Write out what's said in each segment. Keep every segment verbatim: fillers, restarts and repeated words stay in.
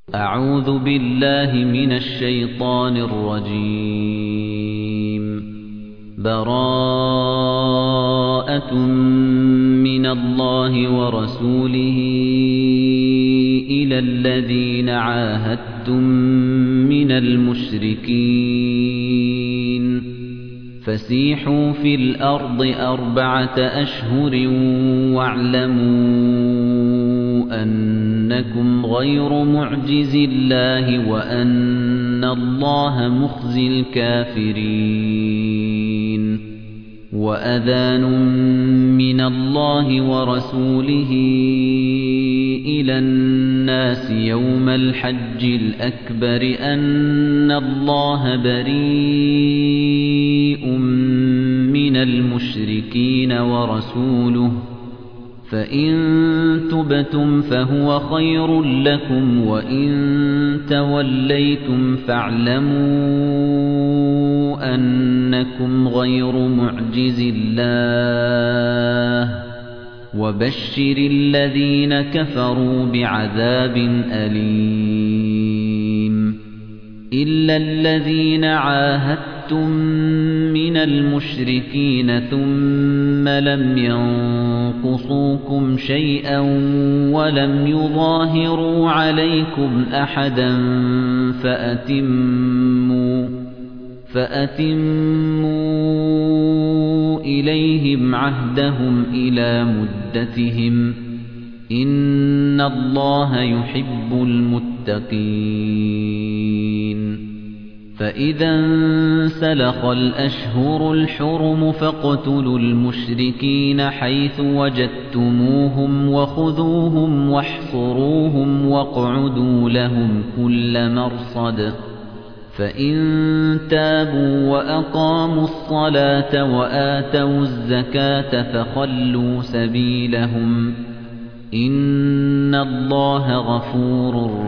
أعوذ بالله من الشيطان الرجيم. براءة من الله ورسوله إلى الذين عاهدتم من المشركين فسيحوا في الأرض أربعة أشهر واعلموا أنكم غير معجز الله وأن الله مخزي الكافرين. وأذان من الله ورسوله إلى الناس يوم الحج الأكبر أن الله بريء من المشركين ورسوله فإن تبتم فهو خير لكم وإن توليتم فاعلموا أنكم غير معجز الله وبشر الذين كفروا بعذاب أليم. إلا الذين عاهدتم من المشركين ثم لم ينقصوكم شيئا ولم يظاهروا عليكم أحدا فأتموا فأتموا إليهم عهدهم إلى مدتهم إن الله يحب المتقين. فإذا انسلخ الأشهر الحرم فاقتلوا المشركين حيث وجدتموهم وخذوهم واحصروهم واقعدوا لهم كل مرصد فإن تابوا وأقاموا الصلاة وآتوا الزكاة فخلوا سبيلهم إن الله غفور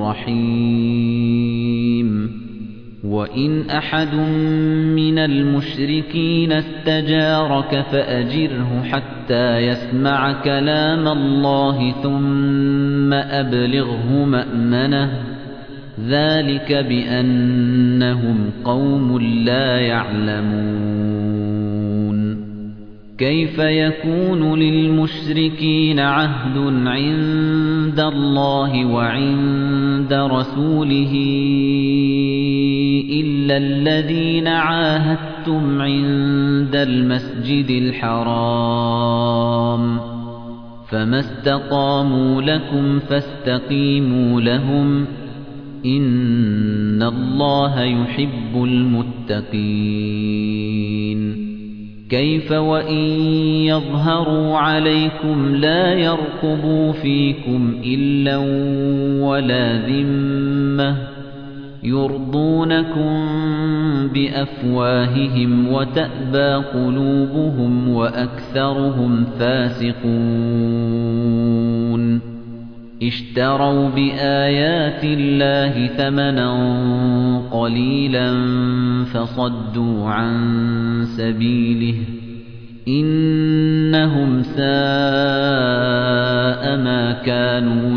رحيم. وإن أحد من المشركين استجارك فأجره حتى يسمع كلام الله ثم أبلغه مأمنه ذلك بأنهم قوم لا يعلمون. كيف يكون للمشركين عهد عند الله وعند رسوله إلا الذين عاهدتم عند المسجد الحرام فما استقاموا لكم فاستقيموا لهم إن الله يحب المتقين. كيف وإن يظهروا عليكم لا يرقبوا فيكم إلا ولا ذمة يرضونكم بأفواههم وتأبى قلوبهم وأكثرهم فاسقون. اشتروا بآيات الله ثمنا قليلا فصدوا عن سبيله إنهم ساء ما كانوا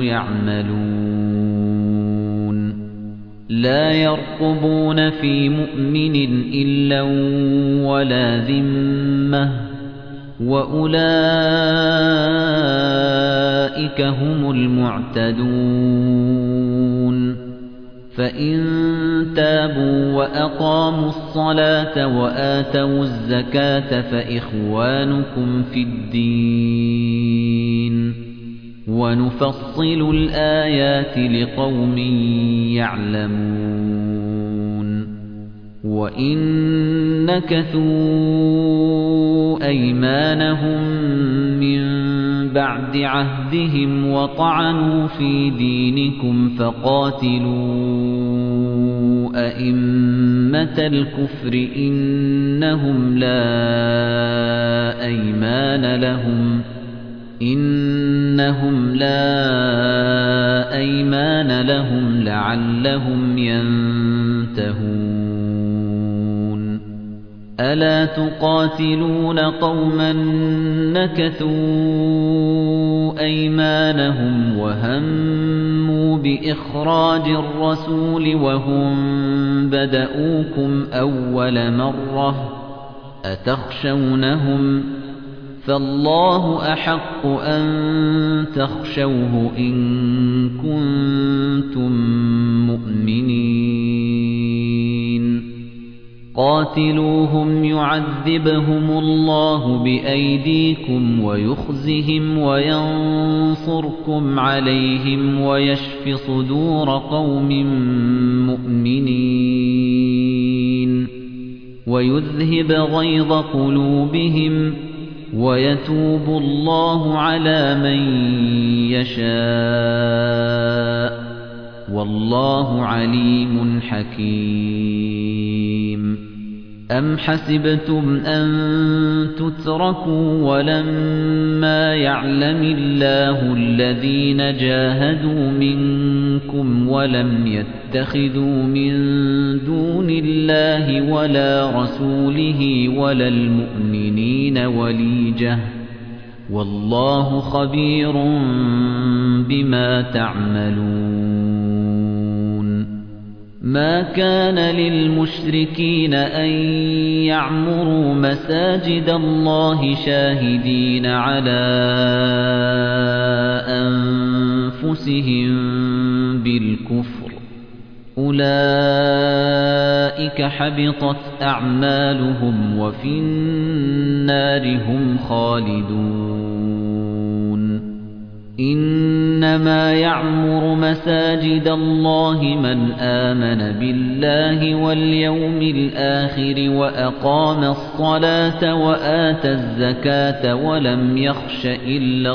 يعملون. لا يرقبون في مؤمن إلا ولا ذمة وأولئك هم المعتدون. فإن تابوا وأقاموا الصلاة وآتوا الزكاة فإخوانكم في الدين ونفصل الآيات لقوم يعلمون. وإن نكثوا أيمانهم من بعد عهدهم وطعنوا في دينكم فقاتلوا أئمة الكفر إنهم لا أيمان لهم إنهم لا أيمان لهم لعلهم ينتهون. ألا تقاتلون قوما نكثوا أيمانهم وهموا بإخراج الرسول وهم بدؤوكم أول مرة أتخشونهم فالله أحق أن تخشوه إن كنتم مؤمنين قاتلوهم يعذبهم الله بأيديكم ويخزهم وينصركم عليهم ويشف صدور قوم مؤمنين ويذهب غيظ قلوبهم ويتوب الله على من يشاء والله عليم حكيم أم حسبتم أن تتركوا ولما يعلم الله الذين جاهدوا منكم ولم يتخذوا من دون الله ولا رسوله ولا المؤمنين وليجة والله خبير بما تعملون ما كان للمشركين أن يعمروا مساجد الله شاهدين على أنفسهم بالكفر أولئك حبطت أعمالهم وفي النار هم خالدون إنما يعمر مساجد الله من آمن بالله واليوم الآخر وأقام الصلاة وآتى الزكاة ولم يخش إلا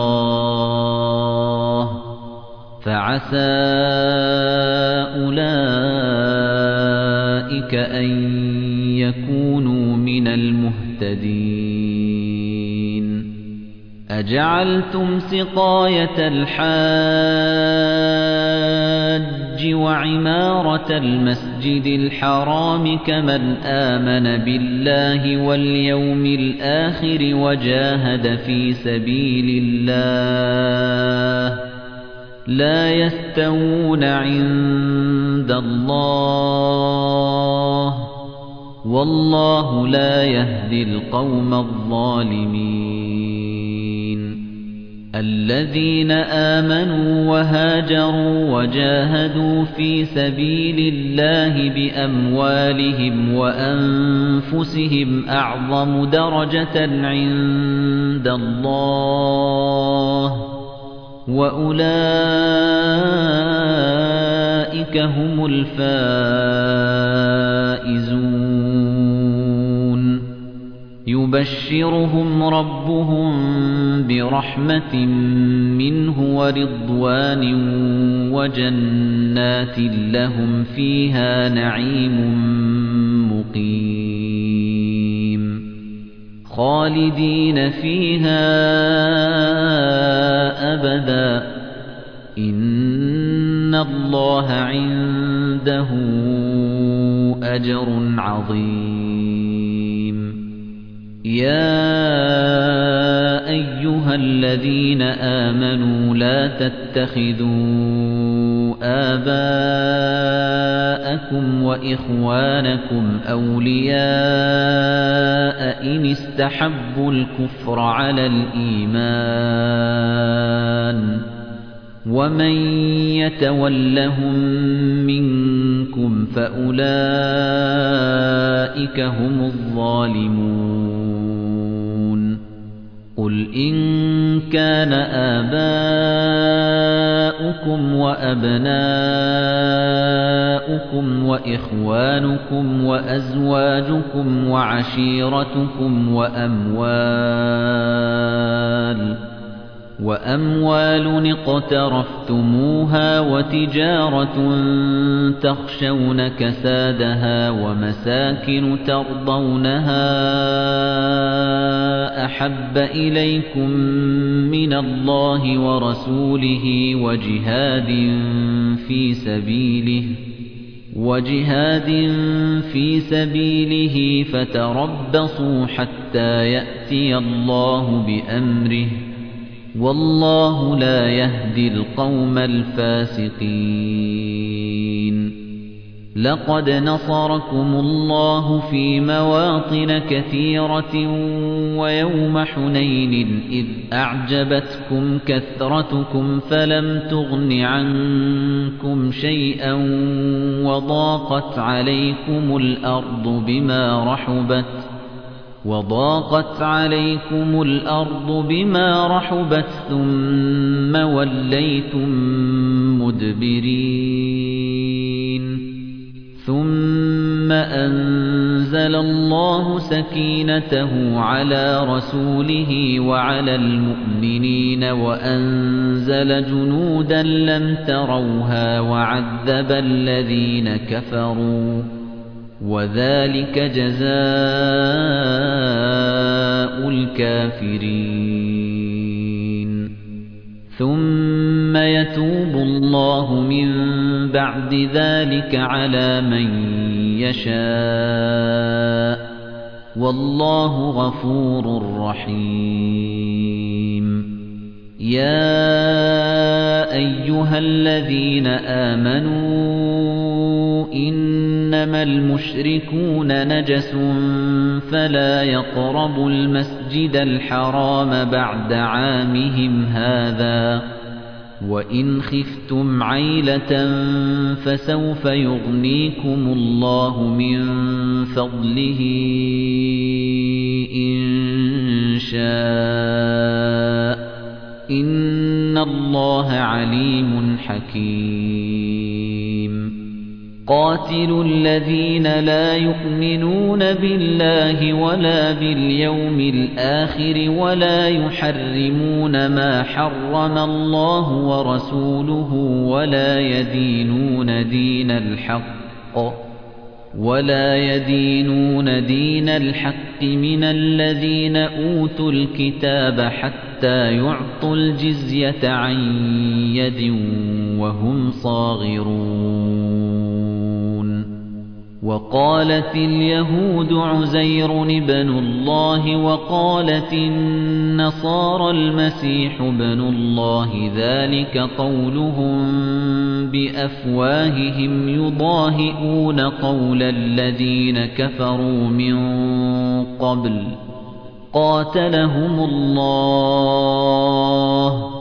الله فعسى أولئك أن يكونوا من المهتدين أجعلتم سقاية الحاج وعمارة المسجد الحرام كمن آمن بالله واليوم الآخر وجاهد في سبيل الله لا يستوون عند الله والله لا يهدي القوم الظالمين الذين آمنوا وهاجروا وجاهدوا في سبيل الله بأموالهم وأنفسهم أعظم درجة عند الله وأولئك هم الفائزون يبشرهم ربهم برحمة منه ورضوان وجنات لهم فيها نعيم مقيم خالدين فيها أبدا إن الله عنده أجر عظيم يا أيها الذين آمنوا لا تتخذوا آباءكم وإخوانكم أولياء إن استحبوا الكفر على الإيمان ومن يتولهم منكم فأولئك هم الظالمون قل إن كان آباؤكم وأبناؤكم وإخوانكم وأزواجكم وعشيرتكم وأموال وأموال اقترفتموها وتجارة تخشون كسادها ومساكن ترضونها أحب إليكم من الله ورسوله وجهاد في سبيله وجهاد في سبيله فتربصوا حتى يأتي الله بأمره والله لا يهدي القوم الفاسقين لقد نصركم الله في مواطن كثيرة ويوم حنين إذ أعجبتكم كثرتكم فلم تغن عنكم شيئا وضاقت عليكم الأرض بما رحبت وضاقت عليكم الأرض بما رحبت ثم وليتم مدبرين ثم أنزل الله سكينته على رسوله وعلى المؤمنين وأنزل جنودا لم تروها وعذب الذين كفروا وذلك جزاء الكافرين ثم يتوب الله من بعد ذلك على من يشاء والله غفور رحيم يا أيها الذين آمنوا إنما المشركون نجس فلا يقربوا المسجد الحرام بعد عامهم هذا وإن خفتم عيلة فسوف يغنيكم الله من فضله إن شاء إن الله عليم حكيم قاتلوا الذين لا يؤمنون بالله ولا باليوم الآخر ولا يحرمون ما حرم الله ورسوله ولا يدينون دين الحق ولا يدينون دين الحق من الذين أوتوا الكتاب حتى يعطوا الجزية عن يد وهم صاغرون وقالت اليهود عزير ابن الله وقالت النصارى المسيح ابن الله ذلك قولهم بأفواههم يضاهئون قول الذين كفروا من قبل قاتلهم الله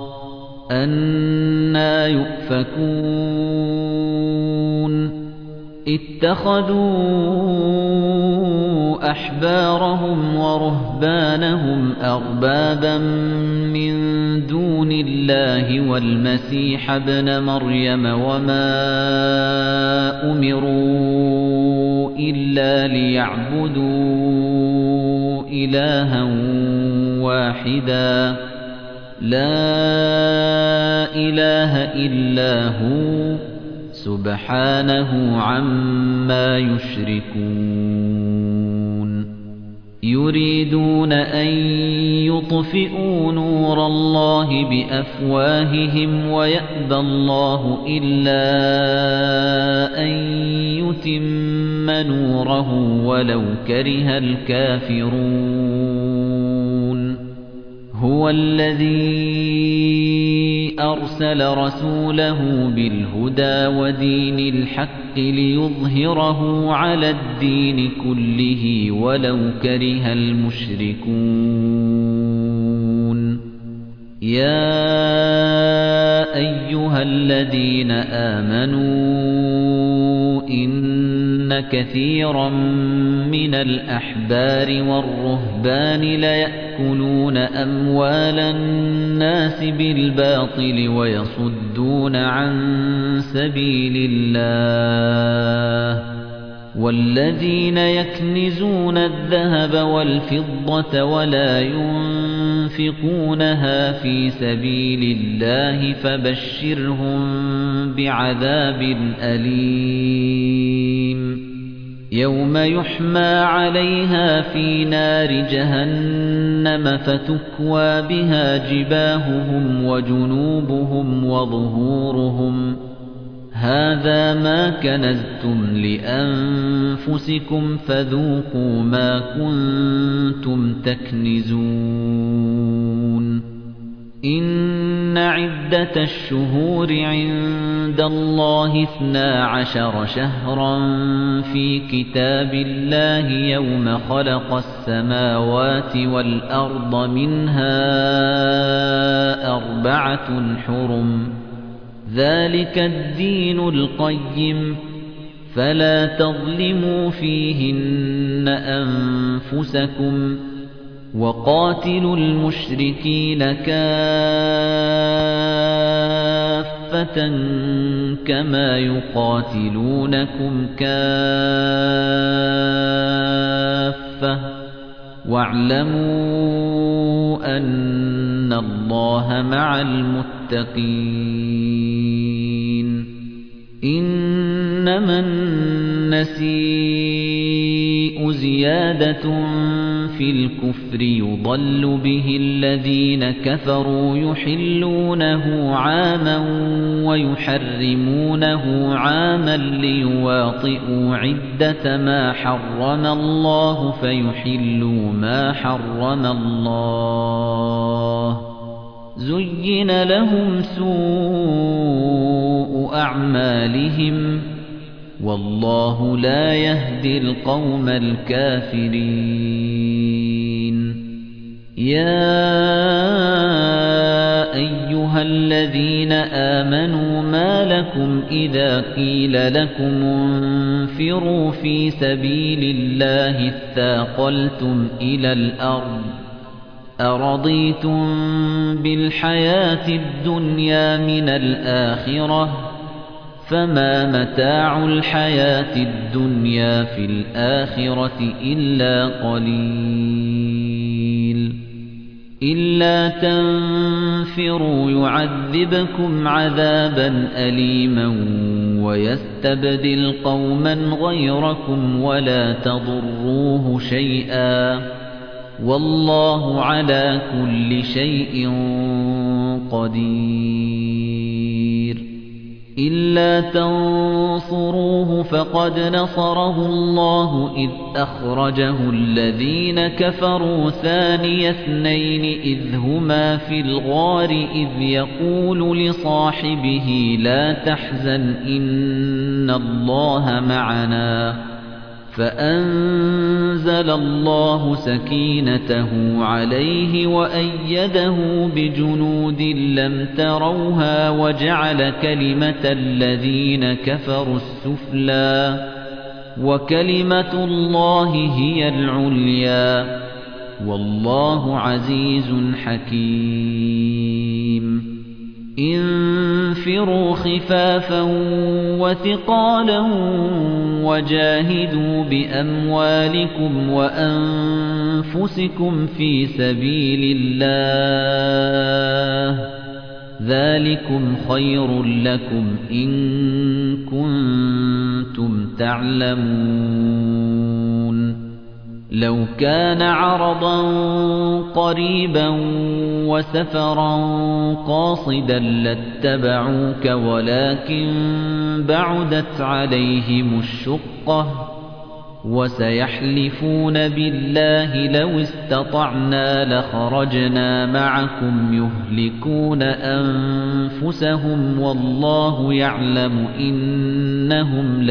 أنى يؤفكون اتخذوا أحبارهم ورهبانهم أربابا من دون الله والمسيح ابن مريم وما أمروا إلا ليعبدوا إلها واحدا لا إله إلا هو سبحانه عما يشركون يريدون أن يطفئوا نور الله بأفواههم ويأبى الله إلا أن يتم نوره ولو كره الكافرون هو الذي أرسل رسوله بالهدى ودين الحق ليظهره على الدين كله ولو كره المشركون يا أيها الذين آمنوا إن كثيرا من الأحبار والرهبان ليأكلون أموال الناس بالباطل ويصدون عن سبيل الله والذين يكنزون الذهب والفضة ولا ينفقونها في سبيل الله فبشرهم بعذاب أليم يوم يحمى عليها في نار جهنم فتكوى بها جباههم وجنوبهم وظهورهم هَذَا مَا كَنَزْتُمْ لِأَنفُسِكُمْ فَذُوقُوا مَا كُنتُمْ تَكْنِزُونَ إِنَّ عِدَّةَ الشُّهُورِ عِندَ اللَّهِ اثْنَا عَشَرَ شَهْرًا فِي كِتَابِ اللَّهِ يَوْمَ خَلَقَ السَّمَاوَاتِ وَالْأَرْضَ مِنْهَا أَرْبَعَةٌ حُرُمٌ ذَلِكَ الدِّينُ الْقَيِّمُ فَلَا تَظْلِمُوا فِيهِنَّ أَنفُسَكُمْ وَقَاتِلُوا الْمُشْرِكِينَ كَافَّةً كَمَا يُقَاتِلُونَكُمْ كَافَّةً وَاعْلَمُوا أَنَّ اللَّهَ مَعَ الْمُتَّقِينَ إِنَّمَا النَّسِيءُ زِيَادَةٌ فِي الْكُفْرِ يُضَلُّ بِهِ الَّذِينَ كَفَرُوا يُحِلُّونَهُ عَامًا وَيُحَرِّمُونَهُ عَامًا لِيُوَاطِئُوا عِدَّةَ مَا حَرَّمَ اللَّهُ فَيُحِلُّوا مَا حَرَّمَ اللَّهُ زُيِّنَ لَهُمْ سُوءُ أَعْمَالِهِمْ وَاللَّهُ لَا يَهْدِي الْقَوْمَ الْكَافِرِينَ يَا أَيُّهَا الَّذِينَ آمَنُوا مَا لَكُمْ إِذَا قِيلَ لَكُمُ انفِرُوا فِي سَبِيلِ اللَّهِ اثَّاقَلْتُمْ إِلَى الْأَرْضِ أَرَضِيتُمْ بِالْحَيَاةِ الدُّنْيَا مِنَ الْآخِرَةِ فَمَا مَتَاعُ الْحَيَاةِ الدُّنْيَا فِي الْآخِرَةِ إِلَّا قَلِيلٌ إِلَّا تَنفِرُوا يُعَذِّبْكُمْ عَذَابًا أَلِيمًا وَيَسْتَبْدِلْ قَوْمًا غَيْرَكُمْ وَلَا تَضُرُّوهُ شَيْئًا وَاللَّهُ عَلَى كُلِّ شَيْءٍ قَدِيرٌ إِلَّا تَنصُرُوهُ فَقَدْ نَصَرَهُ اللَّهُ إِذْ أَخْرَجَهُ الَّذِينَ كَفَرُوا ثَانِيَ اثْنَيْنِ إِذْ هُمَا فِي الْغَارِ إِذْ يَقُولُ لِصَاحِبِهِ لَا تَحْزَنْ إِنَّ اللَّهَ مَعَنَا فَأَنزَلَ اللَّهُ سَكِينَتَهُ عَلَيْهِ وَأَيَّدَهُ بِجُنُودٍ لَّمْ تَرَوْهَا وَجَعَلَ كَلِمَةَ الَّذِينَ كَفَرُوا السُّفْلَىٰ وَكَلِمَةُ اللَّهِ هِيَ الْعُلْيَا وَاللَّهُ عَزِيزٌ حَكِيمٌ انفروا خفافا وثقالا وجاهدوا بأموالكم وأنفسكم في سبيل الله ذلكم خير لكم إن كنتم تعلمون لو كان عرضا قريبا وسفرا قاصدا لاتبعوك ولكن بعدت عليهم الشقة وسيحلفون بالله لو استطعنا لخرجنا معكم يهلكون أنفسهم والله يعلم إنهم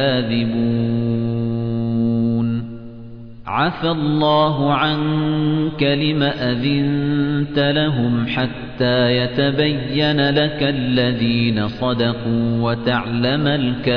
لكاذبون عفى الله عنك لم أذنت لهم حتى يتبين لك الذين صدقوا وتعلم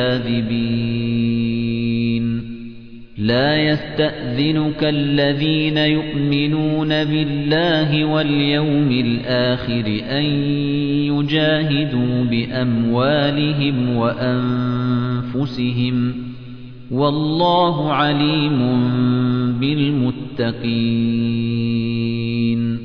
الكاذبين لا يستأذنك الذين يؤمنون بالله واليوم الآخر أن يجاهدوا بأموالهم وأنفسهم والله عليم بالمتقين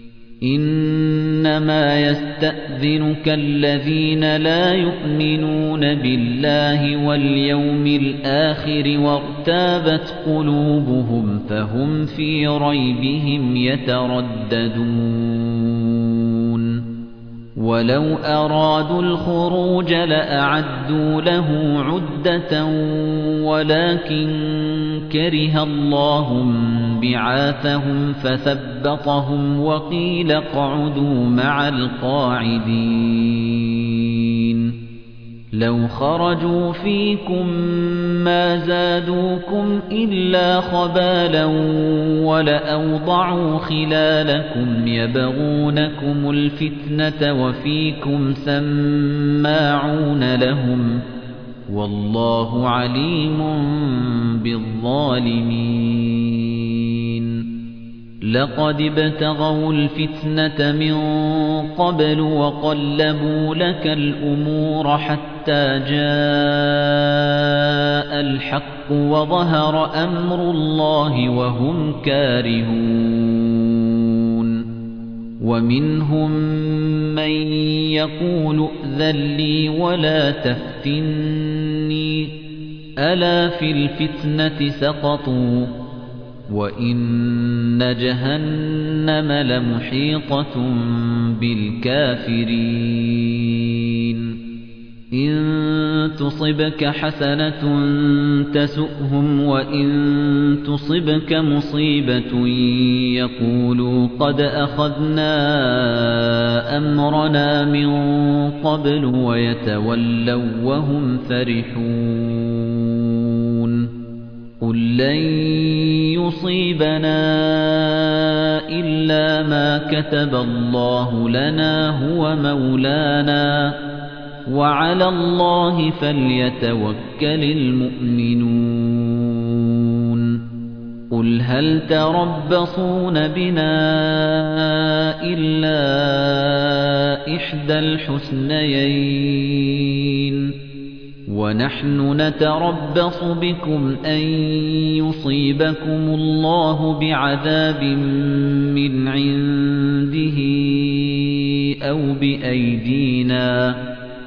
إنما يستأذنك الذين لا يؤمنون بالله واليوم الآخر وارتابت قلوبهم فهم في ريبهم يترددون وَلَوْ أَرَادُوا الْخُرُوجَ لَأَعَدُّوا لَهُ عُدَّةً وَلَكِن كَرِهَ اللَّهُ بِعَاثَهُمْ فَثَبَّطَهُمْ وَقِيلَ اقْعُدُوا مَعَ الْقَاعِدِينَ لَوْ خَرَجُوا فِيكُم مَّا زَادُوكُمْ إِلَّا خَبَالًا وَلَأَوْضَعُوا خِلَالَكُمْ يَبْغُونَكُمُ الْفِتْنَةَ وَفِيكُمْ سَمَّاعُونَ لَهُمْ وَاللَّهُ عَلِيمٌ بِالظَّالِمِينَ لَقَدِ ابْتَغَوُا الْفِتْنَةَ مِن قَبْلُ وَقَلَّبُوا لَكَ الْأُمُورَ حَتَّى جَاءَ الْحَقُّ وَظَهَرَ أَمْرُ اللَّهِ وَهُمْ كَارِهُونَ وَمِنْهُم مَّن يَقُولُ ائْذَن لِّي وَلَا تَفْتِنِّي أَلَا فِي الْفِتْنَةِ سَقَطُوا وَإِنَّ جَهَنَّمَ لَمُحِيطَةٌ بِالْكَافِرِينَ إِن تُصِبْكَ حَسَنَةٌ تَسُؤْهُمْ وَإِن تُصِبْكَ مُصِيبَةٌ يَقُولُوا قَدْ أَخَذْنَا أَمْرَنَا مِن قَبْلُ وَيَتَوَلَّوْا وَهُمْ فَرِحُونَ قُل لَّن يُصِيبَنَا إِلَّا مَا كَتَبَ اللَّهُ لَنَا هُوَ مَوْلَانَا وَعَلَى اللَّهِ فَلْيَتَوَكَّلِ الْمُؤْمِنُونَ قُلْ هَلْ تَرَبَّصُونَ بِنَا إِلَّا إِحْدَى الْحُسْنَيَيْنِ وَنَحْنُ نَتَرَبَّصُ بِكُمْ أَن يُصِيبَكُمُ اللَّهُ بِعَذَابٍ مِّنْ عِندِهِ أَوْ بِأَيْدِينَا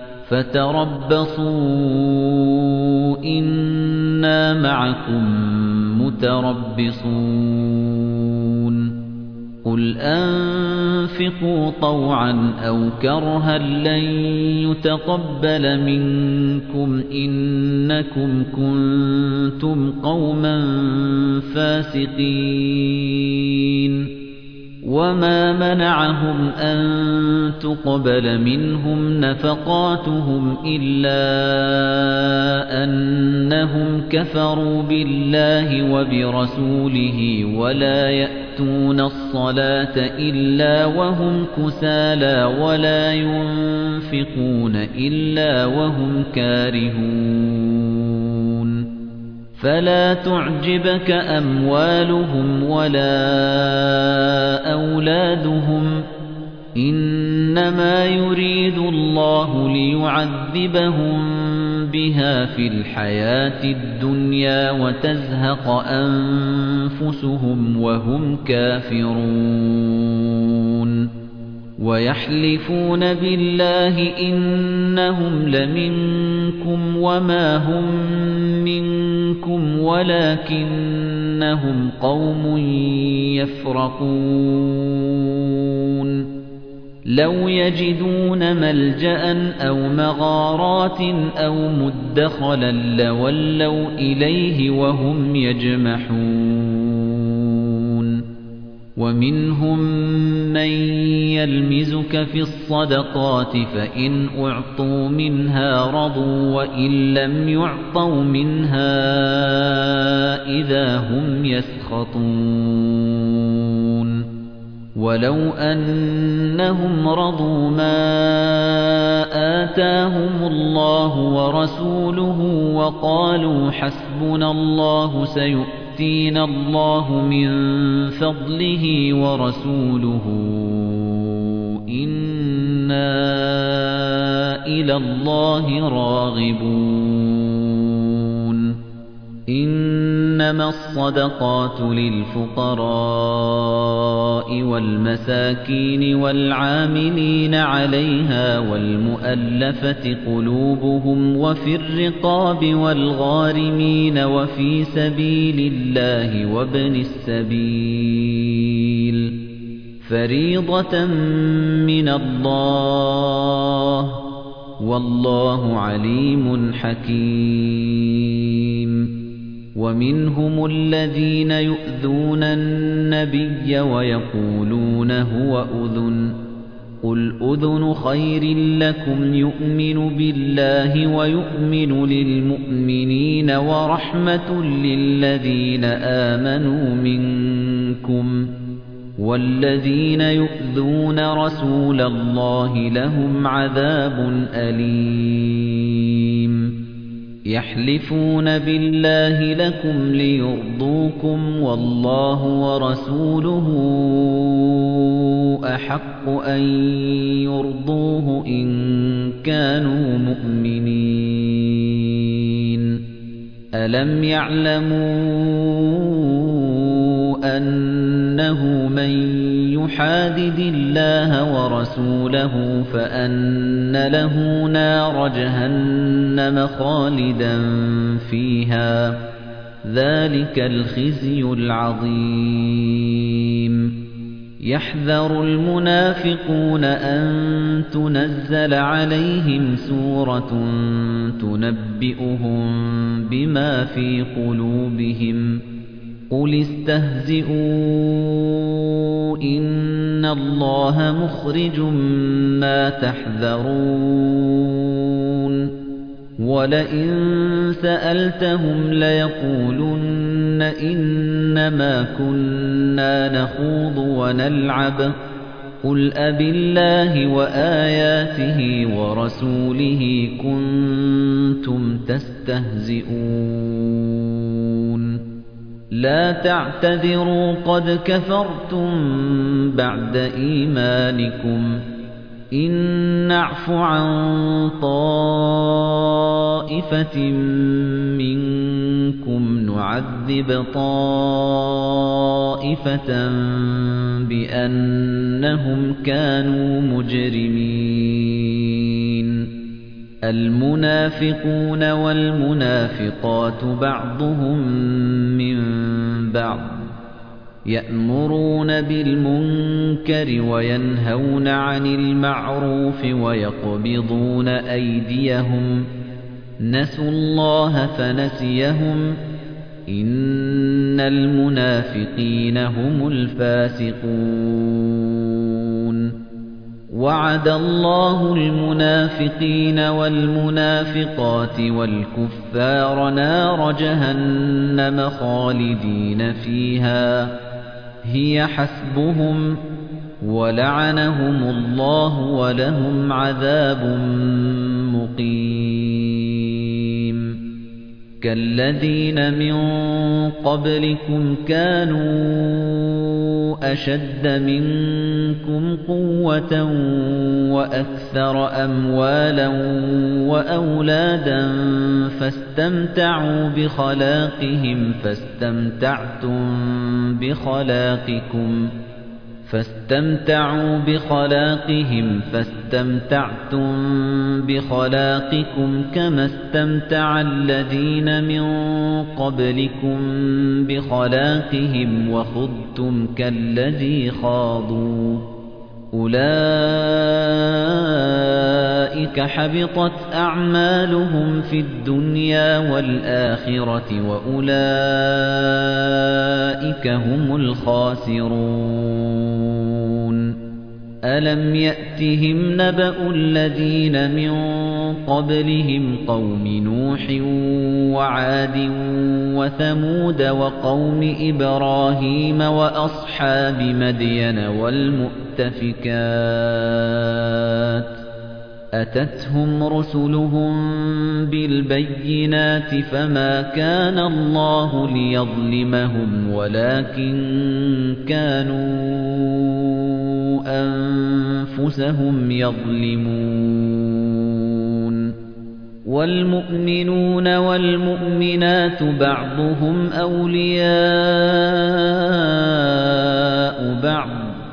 فَتَرَبَّصُوا إِنَّا مَعَكُمْ مُتَرَبِّصُونَ قُلْ أَنفِقُوا طَوْعًا أَوْ كَرْهًا لَّن يُتَقَبَّلَ مِنكُمْ إِنَّكُمْ كُنتُمْ قَوْمًا فَاسِقِينَ وَمَا مَنَعَهُمْ أَن تُقْبَلَ مِنْهُمْ نَفَقَاتُهُمْ إِلَّا أَنَّهُمْ كَفَرُوا بِاللَّهِ وَبِرَسُولِهِ وَلَا يَأْتُونَ الصَّلَاةَ إِلَّا وَهُمْ كُسَالَىٰ وَلَا يُنفِقُونَ إِلَّا وَهُمْ كَارِهُونَ فَلَا تُعْجِبْكَ أَمْوَالُهُمْ وَلَا أَوْلَادُهُمْ إِنَّمَا يُرِيدُ اللَّهُ لِيُعَذِّبَهُم بِهَا فِي الْحَيَاةِ الدُّنْيَا وَتَزْهَقَ أَنفُسُهُمْ وَهُمْ كَافِرُونَ وَيَحْلِفُونَ بِاللَّهِ إِنَّهُمْ لَمِنكُمْ وَمَا هُمْ مِنكُمْ وَلَكِنَّهُمْ قَوْمٌ يَفْرَقُونَ لَوْ يَجِدُونَ مَلْجَأً أَوْ مَغَارَاتٍ أَوْ مُدَّخَلًا لَّوَلَّوْا إِلَيْهِ وَهُمْ يَجْمَحُونَ وَمِنْهُم مَّن يَلْمِزُكَ فِي الصَّدَقَاتِ فَإِنْ أُعْطُوا مِنْهَا رَضُوا وَإِن لَّمْ يُعْطَوْا مِنْهَا إِذَا هُمْ يَسْخَطُونَ وَلَوْ أَنَّهُمْ رَضُوا مَا آتَاهُمُ اللَّهُ وَرَسُولُهُ وَقَالُوا حَسْبُنَا اللَّهُ سَيُؤْتِينَا اللَّهُ مِن فَضْلِهِ وَرَسُولُهُ إِنَّا إِلَى اللَّهِ رَاغِبُونَ إِنَّمَا الصَّدَقَاتُ لِلْفُقَرَاءِ وَالْمَسَاكِينِ وَالْعَامِلِينَ عَلَيْهَا وَالْمُؤَلَّفَةِ قُلُوبُهُمْ وَفِي الرِّقَابِ وَالْغَارِمِينَ وَفِي سَبِيلِ اللَّهِ وَابْنِ السَّبِيلِ فريضة من الله والله عليم حكيم ومنهم الذين يؤذون النبي ويقولون هو أذن قل أذن خير لكم يؤمن بالله ويؤمن للمؤمنين ورحمة للذين آمنوا منكم والذين يؤذون رسول الله لهم عذاب أليم يحلفون بالله لكم ليرضوكم والله ورسوله أحق أن يرضوه إن كانوا مؤمنين ألم يعلموا أنه من يحادد الله ورسوله فأن له نار جهنم خالدا فيها ذلك الخزي العظيم يحذر المنافقون أن تنزل عليهم سورة تنبئهم بما في قلوبهم قل استهزئوا إن الله مخرج ما تحذرون ولئن سألتهم ليقولن إنما كنا نخوض ونلعب قل أبالله وآياته ورسوله كنتم تستهزئون لا تعتذروا قد كفرتم بعد إيمانكم إن نعف عن طائفة منكم نعذب طائفة بأنهم كانوا مجرمين المنافقون والمنافقات بعضهم من بعض يأمرون بالمنكر وينهون عن المعروف ويقبضون أيديهم نسوا الله فنسيهم إن المنافقين هم الفاسقون وعد الله المنافقين والمنافقات والكفار نار جهنم خالدين فيها هي حسبهم ولعنهم الله ولهم عذاب مقيم كالذين من قبلكم كانوا أشد منكم قوة وأكثر أموالا وأولادا فاستمتعوا بخلاقهم فاستمتعتم بخلاقكم فاستمتعوا بخلاقهم فاستمتعتم بخلاقكم كما استمتع الذين من قبلكم بخلاقهم وخضتم كالذي خاضوا أولئك حبطت أعمالهم في الدنيا والآخرة وأولئك هم الخاسرون ألم يأتهم نبأ الذين من قبلهم قوم نوح وعاد وثمود وقوم إبراهيم وأصحاب مدين والمؤتفكات أتتهم رسلهم بالبينات فما كان الله ليظلمهم ولكن كانوا أنفسهم يظلمون والمؤمنون والمؤمنات بعضهم أولياء بعض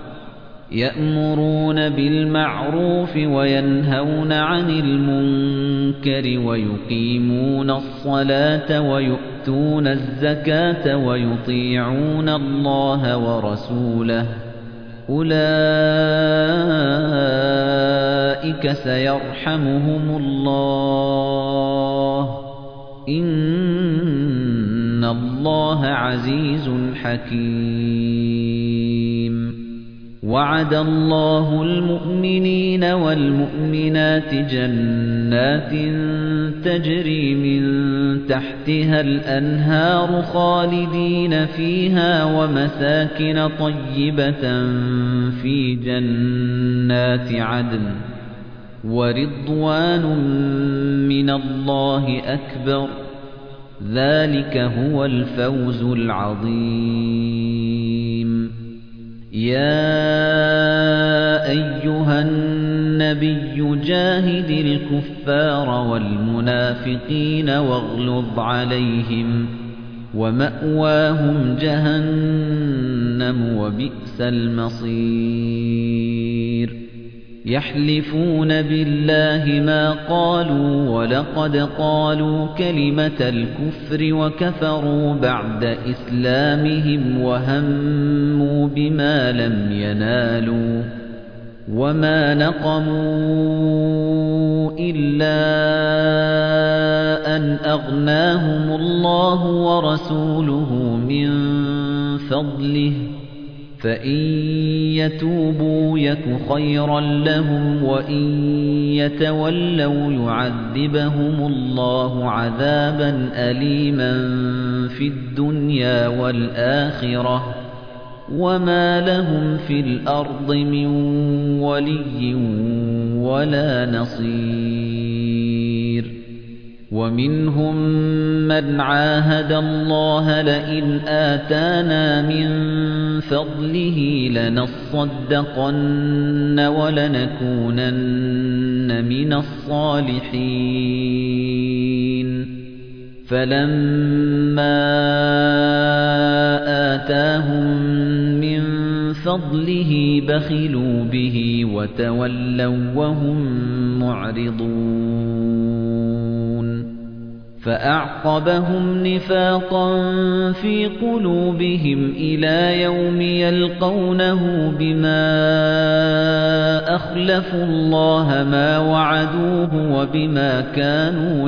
يأمرون بالمعروف وينهون عن المنكر ويقيمون الصلاة ويؤتون الزكاة ويطيعون الله ورسوله أُولَئِكَ سَيَرْحَمُهُمُ اللَّهُ إِنَّ اللَّهَ عَزِيزٌ حَكِيمٌ وَعَدَ اللَّهُ الْمُؤْمِنِينَ وَالْمُؤْمِنَاتِ جَنَّاتٍ تَجْرِي مِن تَحْتِهَا الْأَنْهَارُ خَالِدِينَ فِيهَا وَمَسَاكِنَ طَيِّبَةً فِي جَنَّاتِ عَدْنٍ وَرِضْوَانٌ مِّنَ اللَّهِ أَكْبَرُ ذَلِكَ هُوَ الْفَوْزُ الْعَظِيمُ يَا أَيُّهَا النَّبِيُّ جَاهِدِ الْكُفَّارَ وَالْمُنَافِقِينَ وَاغْلُظْ عَلَيْهِمْ وَمَأْوَاهُمْ جَهَنَّمُ وَبِئْسَ الْمَصِيرُ يَحْلِفُونَ بِاللَّهِ مَا قَالُوا وَلَقَدْ قَالُوا كَلِمَةَ الْكُفْرِ وَكَفَرُوا بَعْدَ إِسْلَامِهِمْ وَهَمُّوا بِمَا لَمْ يَنَالُوا وَمَا نَقَمُوا إِلَّا أَنْ أَغْنَاهُمُ اللَّهُ وَرَسُولُهُ مِنْ فَضْلِهِ فَإِن يَتُوبُوا يَكُ خَيْرًا لَّهُمْ وَإِن يَتَوَلَّوْا يُعَذِّبْهُمُ اللَّهُ عَذَابًا أَلِيمًا فِي الدُّنْيَا وَالْآخِرَةِ وَمَا لَهُمْ فِي الْأَرْضِ مِن وَلِيٍّ وَلَا نَصِيرٍ وَمِنْهُم مَّنْ عَاهَدَ اللَّهَ لَئِنْ آتَانَا مِن فَضْلِهِ لَنَصَّدَّقَنَّ وَلَنَكُونَنَّ مِنَ الصَّالِحِينَ فَلَمَّا آتَاهُم مِّن فَضْلِهِ بَخِلُوا بِهِ وَتَوَلَّوْا وَهُم مُّعْرِضُونَ فَأَعْقَبَهُمْ نِفَاقًا فِي قُلُوبِهِمْ إِلَى يَوْمِ يَلْقَوْنَهُ بِمَا أَخْلَفُوا اللَّهَ مَا وَعَدُوهُ وَبِمَا كَانُوا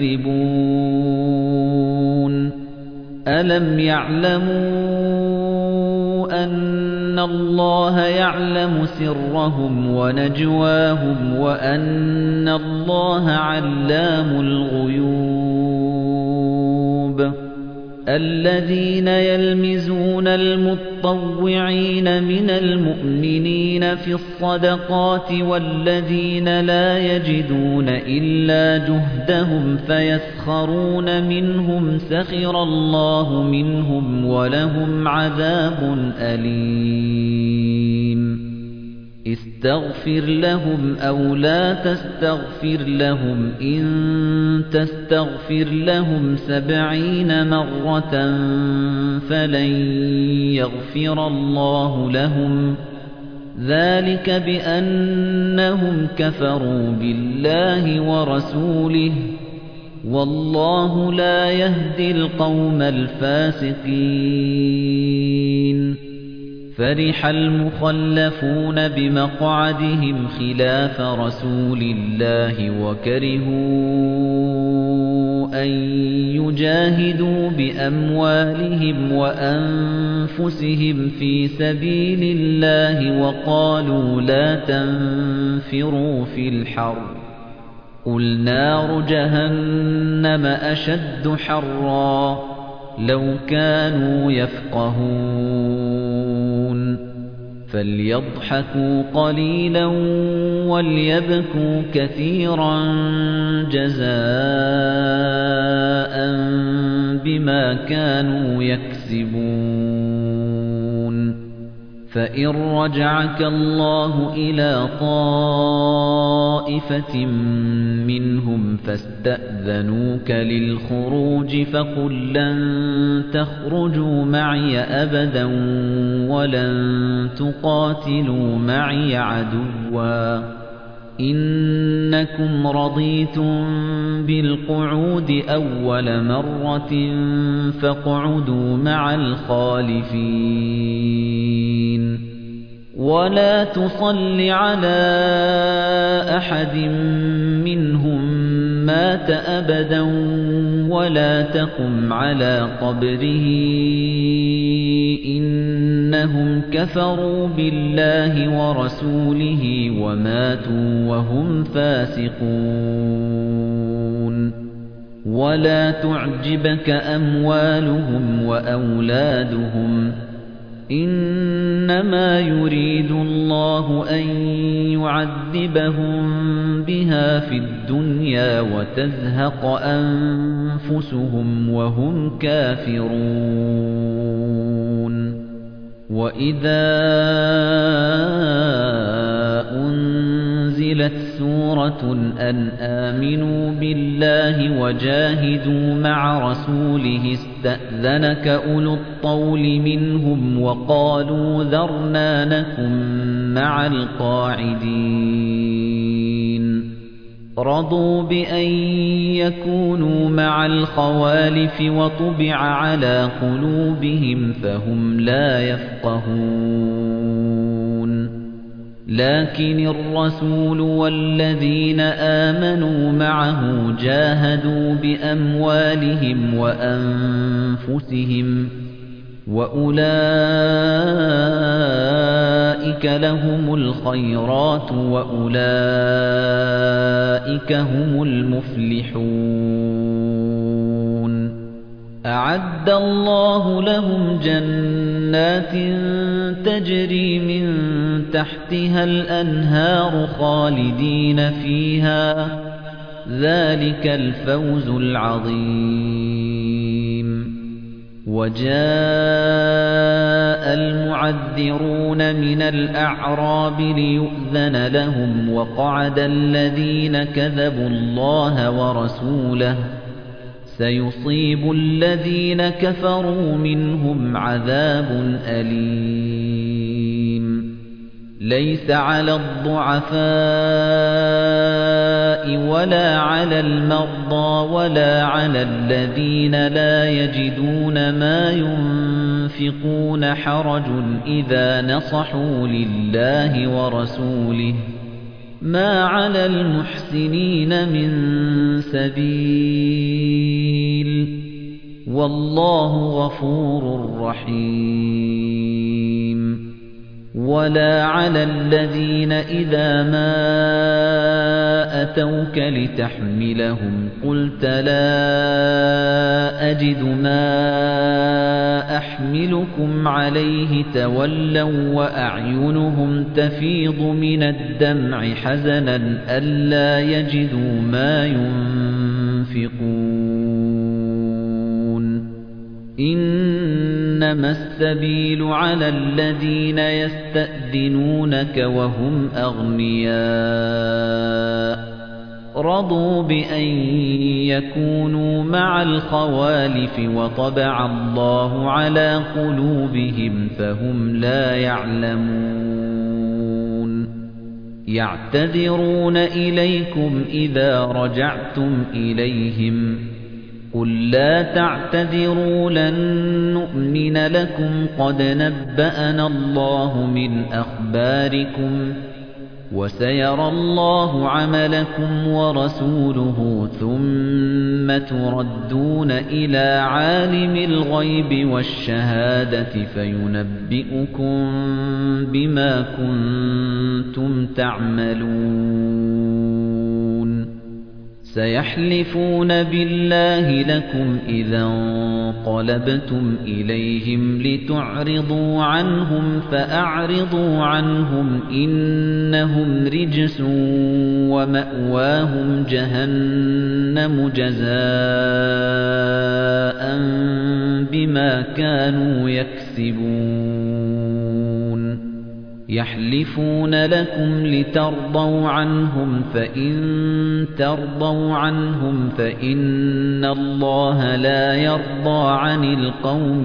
يَكْذِبُونَ أَلَمْ يَعْلَمُوا أَنَّ اللَّهَ يَعْلَمُ سِرَّهُمْ وَنَجْوَاهُمْ وَأَنَّ اللَّهَ عَلَّامُ الْغُيُوبِ الَّذِينَ يَلْمِزُونَ الْمُطَّوِّعِينَ مِنَ الْمُؤْمِنِينَ فِي الصَّدَقَاتِ وَالَّذِينَ لا يَجِدُونَ إِلَّا جُهْدَهُمْ فَيَسْخَرُونَ مِنْهُمْ سَخِرَ اللَّهُ مِنْهُمْ وَلَهُمْ عَذَابٌ أَلِيمٌ استغفر لهم أو لا تستغفر لهم إن تستغفر لهم سبعين مرة فلن يغفر الله لهم ذلك بأنهم كفروا بالله ورسوله والله لا يهدي القوم الفاسقين فرح المخلفون بمقعدهم خلاف رسول الله وكرهوا أن يجاهدوا بأموالهم وأنفسهم في سبيل الله وقالوا لا تنفروا في الحر قل نار جهنم أشد حرا لو كانوا يفقهون فليضحكوا قليلا وليبكوا كثيرا جزاء بما كانوا يكسبون فإن رجعك الله إلى طائفة منهم فاستأذنوك للخروج فقل لن تخرجوا معي أبدا ولن تقاتلوا معي عدوا إنكم رضيتم بالقعود أول مرة فاقعدوا مع الخالفين ولا تصل على أحد منهم مات أبدا ولا تقم على قبره إنهم كفروا بالله ورسوله وماتوا وهم فاسقون ولا تعجبك أموالهم وأولادهم إنما يريد الله أن يعذبهم بها في الدنيا وتزهق أنفسهم وهم كافرون وإذا أنزلت سورة أن آمنوا بالله وجاهدوا مع رسوله استأذنك أولو الطول منهم وقالوا ذرنا نكن مع القاعدين رضوا بأن يكونوا مع الخوالف وطبع على قلوبهم فهم لا يفقهون لكن الرسول والذين آمنوا معه جاهدوا بأموالهم وأنفسهم وأولئك لهم الخيرات وأولئك هم المفلحون أعد الله لهم جنات تجري من تحتها الأنهار خالدين فيها ذلك الفوز العظيم وجاء المعذرون من الأعراب ليؤذن لهم وقعد الذين كذبوا الله ورسوله سيصيب الذين كفروا منهم عذاب أليم ليس على الضعفاء ولا على المرضى ولا على الذين لا يجدون ما ينفقون حرج إذا نصحوا لله ورسوله ما على المحسنين من سبيل والله غفور رحيم ولا على الذين إذا ما أتوك لتحملهم قلت لا أجد ما أحملكم عليه تولوا وأعينهم تفيض من الدمع حزنا ألا يجدوا ما ينفقون إنما السبيل على الذين يستأذنونك وهم أغنياء رضوا بأن يكونوا مع الخوالف وطبع الله على قلوبهم فهم لا يعلمون يعتذرون إليكم إذا رجعتم إليهم قل لا تعتذروا لن نؤمن لكم قد نبأنا الله من أخباركم وسيرى الله عملكم ورسوله ثم تردون إلى عالم الغيب والشهادة فينبئكم بما كنتم تعملون سيحلفون بالله لكم إذا انقلبتم إليهم لتعرضوا عنهم فأعرضوا عنهم إنهم رجس ومأواهم جهنم جزاء بما كانوا يكسبون يحلفون لكم لترضوا عنهم فإن ترضوا عنهم فإن الله لا يرضى عن القوم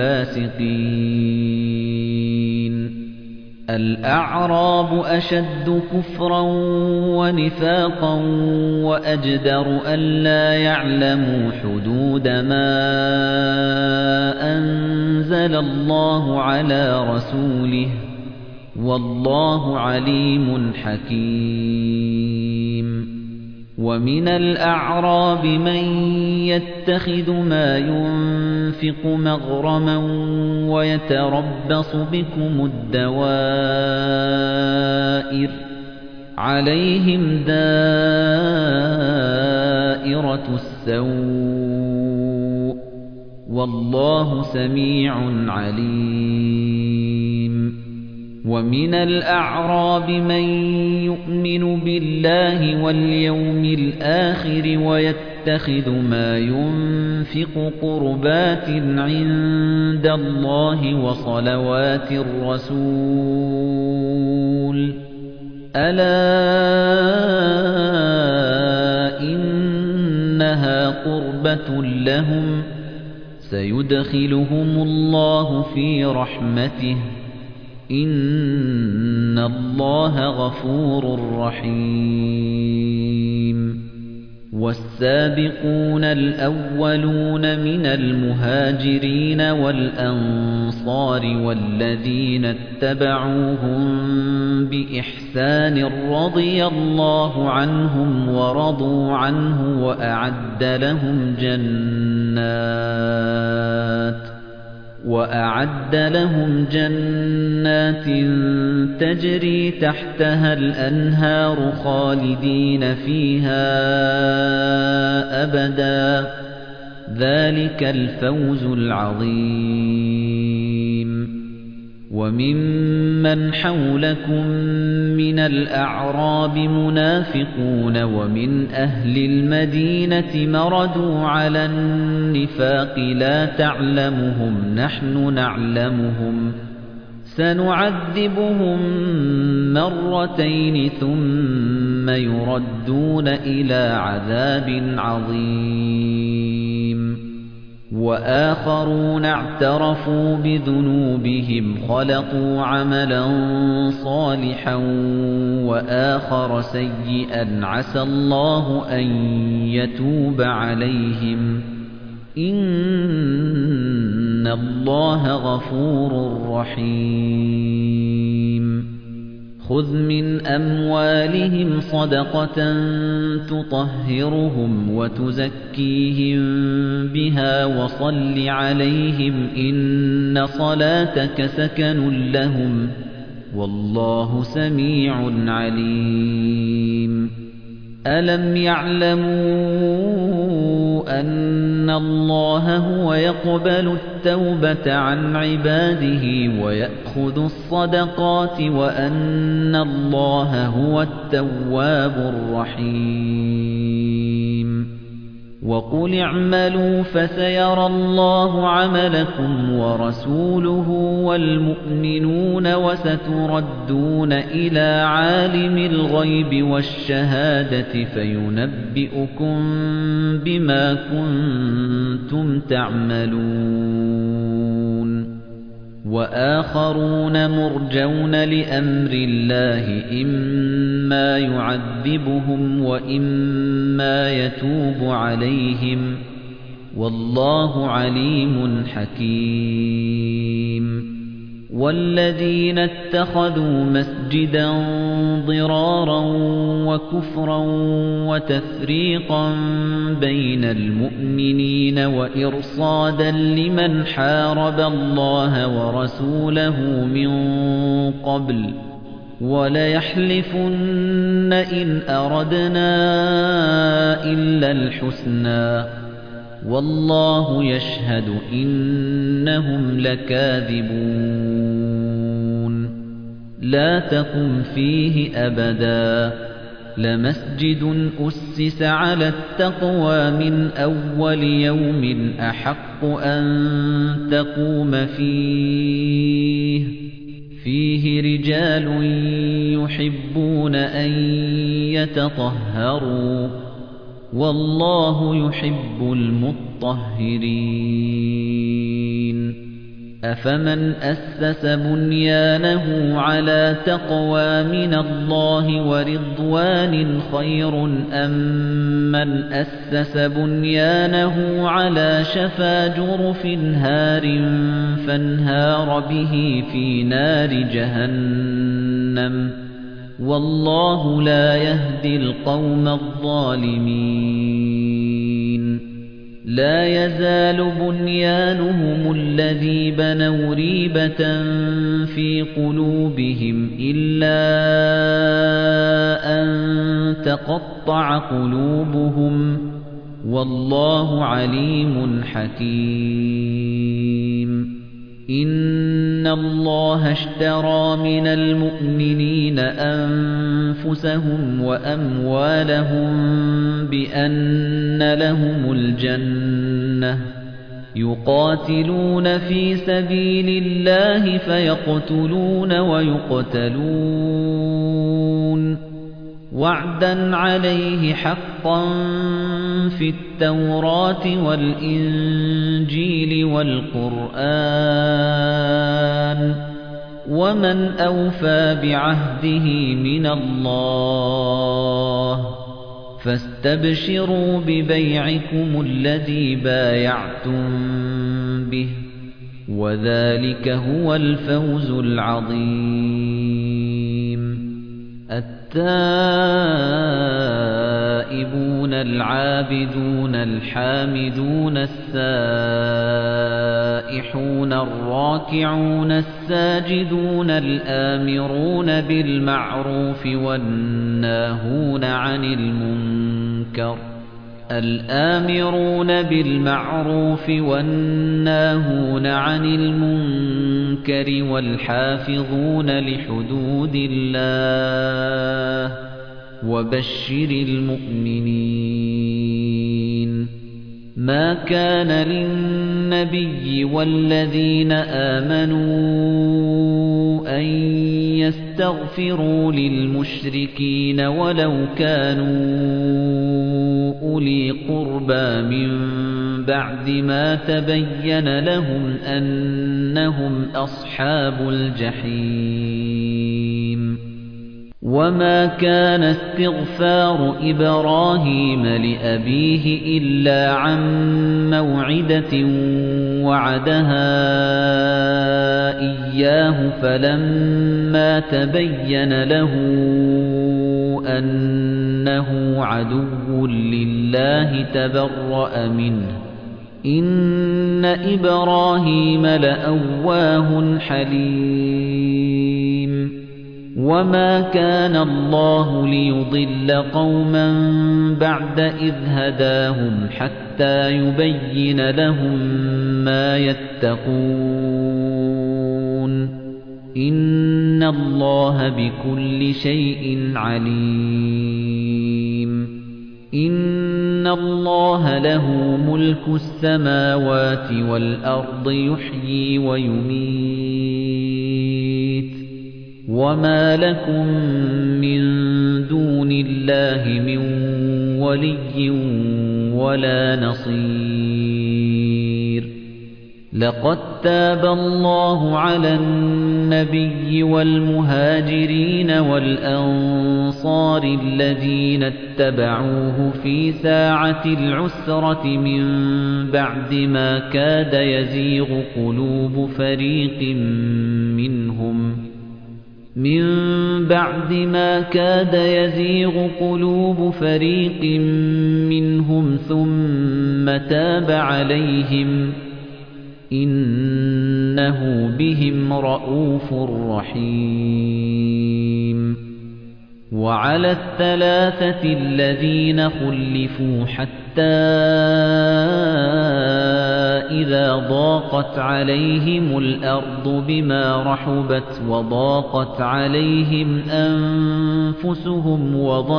الفاسقين الأعراب أشد كفرا ونفاقا وأجدر ألا يعلموا حدود ما أنزل الله على رسوله والله عليم حكيم ومن الأعراب من يتخذ ما ينفق مغرما ويتربص بكم الدوائر عليهم دائرة السوء والله سميع عليم ومن الأعراب من يؤمن بالله واليوم الآخر ويتخذ ما ينفق قربات عند الله وصلوات الرسول ألا إنها قربة لهم سيدخلهم الله في رحمته إن الله غفور رحيم والسابقون الأولون من المهاجرين والأنصار والذين اتبعوهم بإحسان رضي الله عنهم ورضوا عنه وأعد لهم جنات وأعد لهم جنات تجري تحتها الأنهار خالدين فيها أبدا ذلك الفوز العظيم وممن حولكم من الأعراب منافقون ومن أهل المدينة مردوا على النفاق لا تعلمهم نحن نعلمهم سنعذبهم مرتين ثم يردون إلى عذاب عظيم وآخرون اعترفوا بذنوبهم خلطوا عملا صالحا وآخر سيئا عسى الله أن يتوب عليهم إن الله غفور رحيم خذ من أموالهم صدقة تطهرهم وتزكيهم بها وصل عليهم إن صلاتك سكن لهم والله سميع عليم ألم يعلموا أن الله هو يقبل التوبة عن عباده ويأخذ الصدقات وأن الله هو التواب الرحيم وقل اعملوا فسيرى الله عملكم ورسوله والمؤمنون وستردون إلى عالم الغيب والشهادة فينبئكم بما كنتم تعملون وآخرون مرجون لأمر الله إما يعذبهم وإما يتوب عليهم والله عليم حكيم والذين اتخذوا مسجدا ضرارا وكفرا وتفريقا بين المؤمنين وإرصادا لمن حارب الله ورسوله من قبل وليحلفن إن أردنا إلا الحسنى والله يشهد إنهم لكاذبون لا تقم فيه أبدا لمسجد أسس على التقوى من أول يوم أحق أن تقوم فيه فيه رجال يحبون أن يتطهروا والله يحب المطهرين أَفَمَنْ أَسَّسَ بُنْيَانَهُ عَلَى تَقْوَى مِنَ اللَّهِ وَرِضْوَانٍ خَيْرٌ أَمْ مَنْ أَسَّسَ بُنْيَانَهُ عَلَى شَفَا جُرُفٍ هَارٍ فَانْهَارَ بِهِ فِي نَارِ جَهَنَّمَ ۗ وَاللَّهُ لَا يَهْدِي الْقَوْمَ الظَّالِمِينَ. لا يزال بنيانهم الذي بنوا ريبة في قلوبهم إلا أن تقطع قلوبهم، والله عليم حكيم. إن الله اشترى من المؤمنين أنفسهم وأموالهم بأن لهم الجنة، يقاتلون في سبيل الله فيقتلون ويقتلون، وعدا عليه حقا في التوراة والإنجيل والقرآن، ومن أوفى بعهده من الله، فاستبشروا ببيعكم الذي بايعتم به، وذلك هو الفوز العظيم. التائبون العابدون الحامدون السائحون الراكعون الساجدون الآمرون بالمعروف والناهون عن المنكر الآمرون بالمعروف والناهون عن المنكر والحافظون لحدود الله، وبشر المؤمنين. ما كان للنبي والذين آمنوا أن يستغفروا للمشركين ولو كانوا أولي قربى من بعد ما تبين لهم أنهم أصحاب الجحيم. وما كان استغفار إبراهيم لأبيه إلا عن موعدة وعدها إياه فلما تبين له أنه عدو لله تبرأ منه، إن إبراهيم لأواه حليم. وما كان الله ليضل قوما بعد إذ هداهم حتى يبين لهم ما يتقون، إن الله بكل شيء عليم. إن الله له ملك السماوات والأرض يحيي ويميت، وما لكم من دون الله من ولي ولا نصير. لقد تاب الله على النبي والمهاجرين والأنصار الذين اتبعوه في ساعة العسرة من بعد ما كاد يزيغ قلوب فريق منهم من بعد ما كاد يزيغ قلوب فريق منهم ثم تاب عليهم، إنه بهم رءوف رحيم. وعلى الثلاثة الذين خلفوا حتى إذا ضاقت عليهم الأرض بما رحبت وضاقت عليهم أنفسهم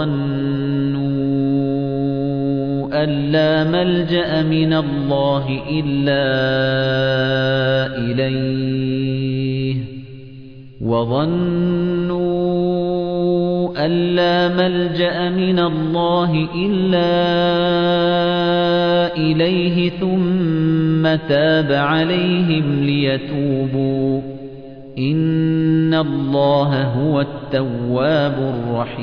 وظنوا أن لا ملجأ من الله إلا إليه وظنوا أن لا ملجأ من الله إلا إليه ثم تاب عليهم ليتوبوا إن الله هو التواب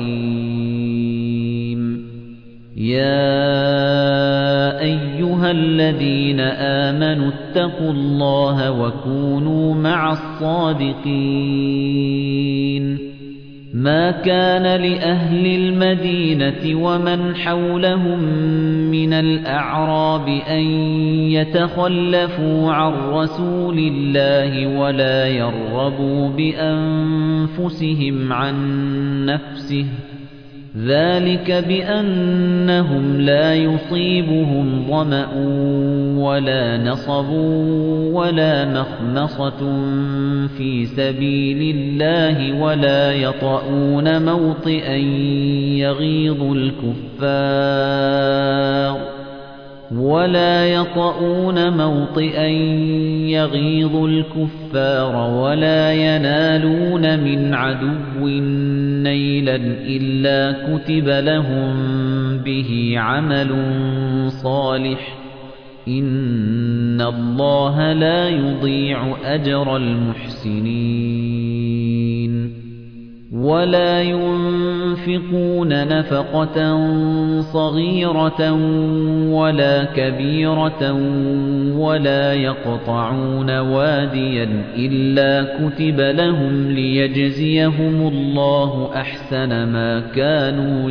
الرحيم يا أيها الذين آمنوا اتقوا الله وكونوا مع الصادقين ما كان لأهل المدينة ومن حولهم من الأعراب أن يتخلفوا عن رسول الله ولا يرغبوا بأنفسهم عن نفسه ذلك بأنهم لا يصيبهم ظمأ ولا نصب ولا مخمصة في سبيل الله ولا يطؤون موطئا يغيظ الكفار ولا يطؤون موطئا يغيظ الكفار ولا ينالون من عدو نيلا إلا كتب لهم به عمل صالح إن الله لا يضيع أجر المحسنين ولا ينفقون نفقة صغيرة ولا كبيرة ولا يقطعون واديا إلا كتب لهم ليجزيهم الله أحسن ما كانوا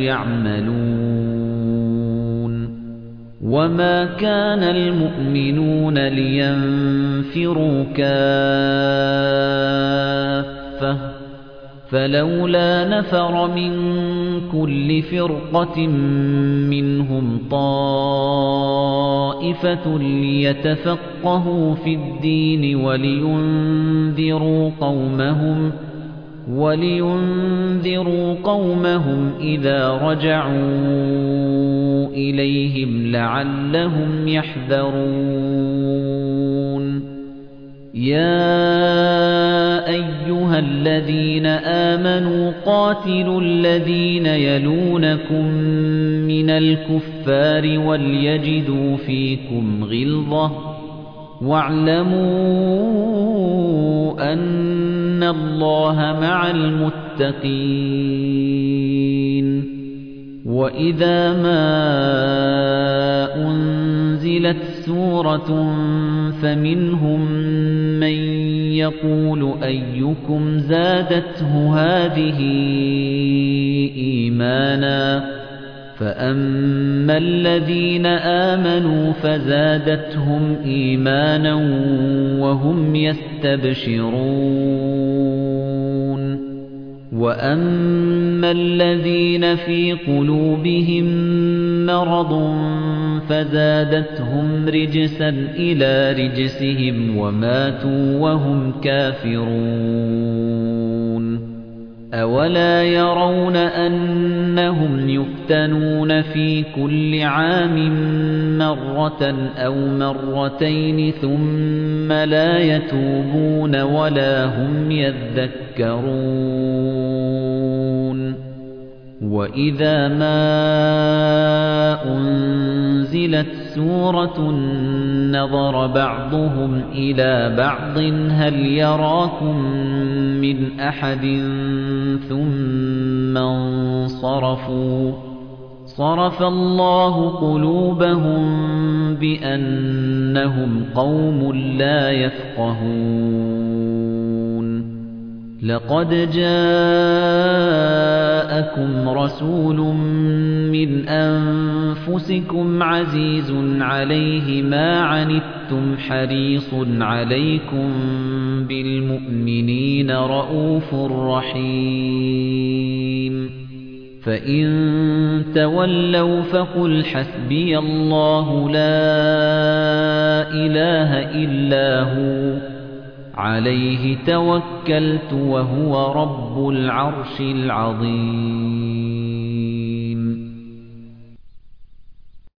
يعملون وما كان المؤمنون لينفروا كافة فلولا نفر من كل فرقة منهم طائفة ليتفقهوا في الدين ولينذروا قومهم ولينذروا قومهم إذا رجعوا إليهم لعلهم يحذرون يا أيها الذين آمنوا قاتلوا الذين يلونكم من الكفار وليجدوا فيكم غلظة واعلموا أن الله مع المتقين وإذا ما أنزلت سورة فمنهم من يقول أيكم زادته هذه إيمانا فأما الذين آمنوا فزادتهم إيمانا وهم يستبشرون وأما الذين في قلوبهم مرض فزادتهم رجسا إلى رجسهم وماتوا وهم كافرون أولا يرون أنهم يفتنون في كل عام مرة أو مرتين ثم لا يتوبون ولا هم يذكرون وإذا ما أنزلت سورة نظر بعضهم إلى بعض هل يراكم من أحد ثم انصرفوا صرف الله قلوبهم بأنهم قوم لا يفقهون لقد جاءكم رسول من أنفسكم عزيز عليه ما عنتم حريص عليكم بالمؤمنين رؤوف رحيم فإن تولوا فقل حسبي الله لا إله إلا هو عليه توكلت وهو رب العرش العظيم